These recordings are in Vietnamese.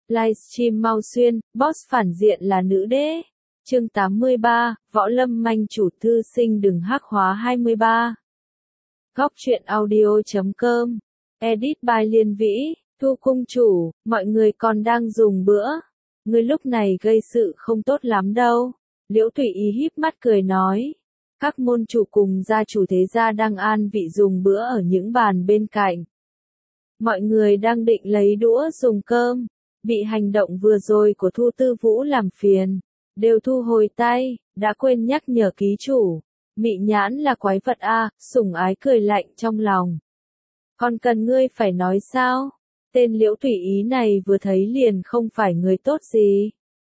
Livestream Mao Xuyên, boss phản diện là nữ đế. Chương 83, Võ Lâm Manh chủ thư sinh đừng hắc hóa 23. Góc truyện audio.com. Edit by Liên Vĩ. Thu cung chủ, mọi người còn đang dùng bữa. Ngươi lúc này gây sự không tốt lắm đâu. Liễu Thụy Ý híp mắt cười nói. Các môn chủ cùng gia chủ thế gia đang an vị dùng bữa ở những bàn bên cạnh. Mọi người đang định lấy đũa dùng cơm. Bị hành động vừa rồi của Thu Tư Vũ làm phiền. Đều thu hồi tay, đã quên nhắc nhở ký chủ. Mị nhãn là quái vật a, sủng ái cười lạnh trong lòng. Còn cần ngươi phải nói sao? Tên Liễu Thụy Ý này vừa thấy liền không phải người tốt gì.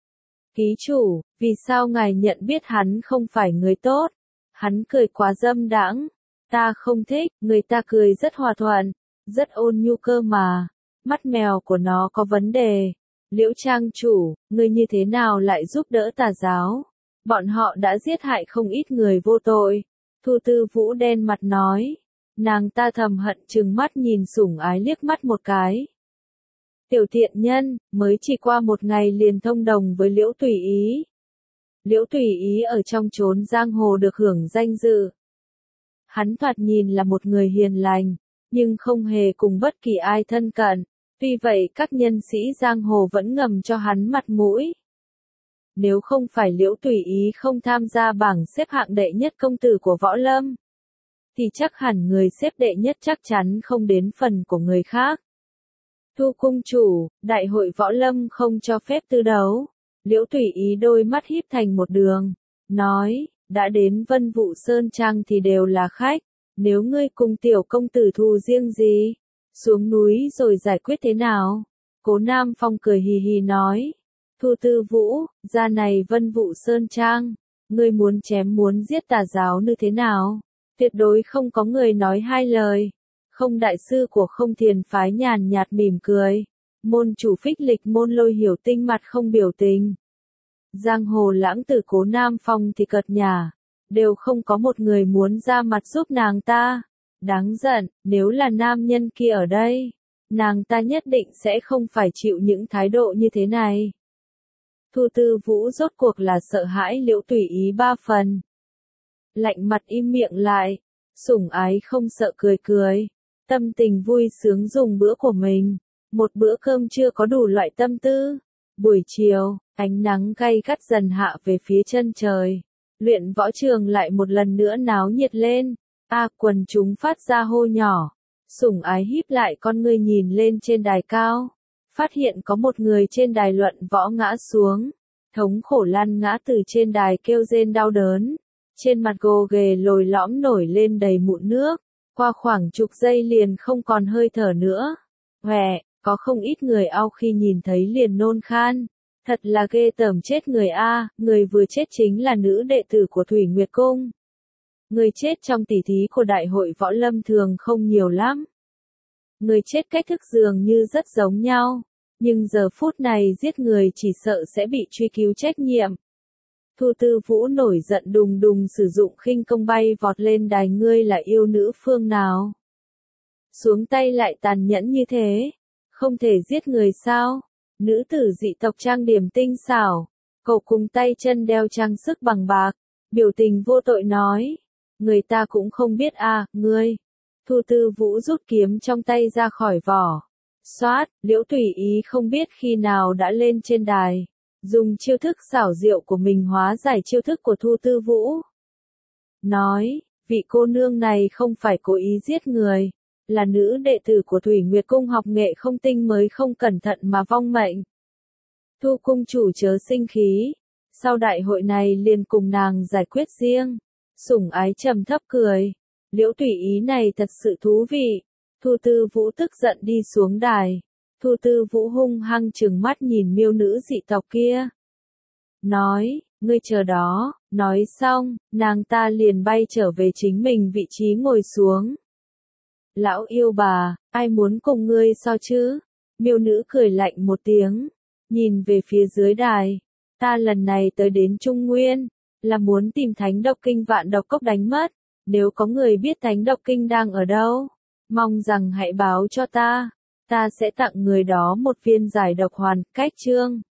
Ký chủ, vì sao ngài nhận biết hắn không phải người tốt? Hắn cười quá dâm đãng. Ta không thích, người ta cười rất hòa thuận, rất ôn nhu cơ mà. Mắt mèo của nó có vấn đề. Liễu trang chủ, ngươi như thế nào lại giúp đỡ tà giáo? Bọn họ đã giết hại không ít người vô tội. Thu Tư Vũ đen mặt nói. Nàng ta thầm hận trừng mắt nhìn sủng ái liếc mắt một cái. Tiểu thiện nhân, mới chỉ qua một ngày liền thông đồng với Liễu Thụy Ý. Liễu Thụy Ý ở trong chốn giang hồ được hưởng danh dự. Hắn thoạt nhìn là một người hiền lành, nhưng không hề cùng bất kỳ ai thân cận. Tuy vậy các nhân sĩ giang hồ vẫn ngầm cho hắn mặt mũi. Nếu không phải Liễu Thụy Ý không tham gia bảng xếp hạng đệ nhất công tử của Võ Lâm, thì chắc hẳn người xếp đệ nhất chắc chắn không đến phần của người khác. Thu cung chủ, đại hội Võ Lâm không cho phép tư đấu. Liễu Thụy Ý đôi mắt híp thành một đường, nói, đã đến Vân Vũ Sơn Trang thì đều là khách, nếu ngươi cùng tiểu công tử thù riêng gì, xuống núi rồi giải quyết thế nào? Cố Nam Phong cười hì hì nói, Thu Tư Vũ, ra này Vân Vũ Sơn Trang, ngươi muốn chém muốn giết tà giáo như thế nào? Tuyệt đối không có người nói hai lời. Không đại sư của Không Thiền phái nhàn nhạt mỉm cười. Môn chủ Phích Lịch môn Lôi Hiểu Tinh mặt không biểu tình. Giang hồ lãng tử Cố Nam Phong thì cợt nhả. Đều không có một người muốn ra mặt giúp nàng ta. Đáng giận, nếu là nam nhân kia ở đây, nàng ta nhất định sẽ không phải chịu những thái độ như thế này. Thu Tư Vũ rốt cuộc là sợ hãi Liễu Thụy Ý ba phần. Lạnh mặt im miệng lại, sủng ái không sợ cười cười, tâm tình vui sướng dùng bữa của mình, một bữa cơm chưa có đủ loại tâm tư. Buổi chiều, ánh nắng gay gắt dần hạ về phía chân trời, luyện võ trường lại một lần nữa náo nhiệt lên. Quần chúng phát ra hô nhỏ, sủng ái híp lại con ngươi nhìn lên trên đài cao, phát hiện có một người trên đài luận võ ngã xuống, thống khổ lăn ngã từ trên đài kêu rên đau đớn. Trên mặt gồ ghề lồi lõm nổi lên đầy mụn nước, qua khoảng chục giây liền không còn hơi thở nữa. Có không ít người ao khi nhìn thấy liền nôn khan. Thật là ghê tởm chết người a, người vừa chết chính là nữ đệ tử của Thủy Nguyệt Cung. Người chết trong tỉ thí của đại hội Võ Lâm thường không nhiều lắm. Người chết cách thức dường như rất giống nhau, nhưng giờ phút này giết người chỉ sợ sẽ bị truy cứu trách nhiệm. Thu Tư Vũ nổi giận đùng đùng sử dụng khinh công bay vọt lên đài, ngươi là yêu nữ phương nào? Xuống tay lại tàn nhẫn như thế, không thể giết người sao? Nữ tử dị tộc trang điểm tinh xảo, cậu cùng tay chân đeo trang sức bằng bạc, biểu tình vô tội nói, người ta cũng không biết ngươi. Thu Tư Vũ rút kiếm trong tay ra khỏi vỏ. Xoát, Liễu Thụy Ý không biết khi nào đã lên trên đài. Dùng chiêu thức xảo diệu của mình hóa giải chiêu thức của Thu Tư Vũ. Nói, vị cô nương này không phải cố ý giết người, là nữ đệ tử của Thủy Nguyệt Cung học nghệ không tinh mới không cẩn thận mà vong mệnh. Thu cung chủ chớ sinh khí, sau đại hội này liền cùng nàng giải quyết riêng. Sủng ái trầm thấp cười, Liễu Thụy Ý này thật sự thú vị. Thu Tư Vũ tức giận đi xuống đài. Thu Tư Vũ hung hăng trừng mắt nhìn miêu nữ dị tộc kia. Nói, ngươi chờ đó, nói xong, nàng ta liền bay trở về chính mình vị trí ngồi xuống. Lão yêu bà, ai muốn cùng ngươi so chứ? Miêu nữ cười lạnh một tiếng, nhìn về phía dưới đài. Ta lần này tới đến Trung Nguyên, là muốn tìm Thánh Độc Kinh Vạn Độc Cốc đánh mất. Nếu có người biết Thánh Độc Kinh đang ở đâu, mong rằng hãy báo cho ta. Ta sẽ tặng người đó một viên giải độc hoàn, cách chương.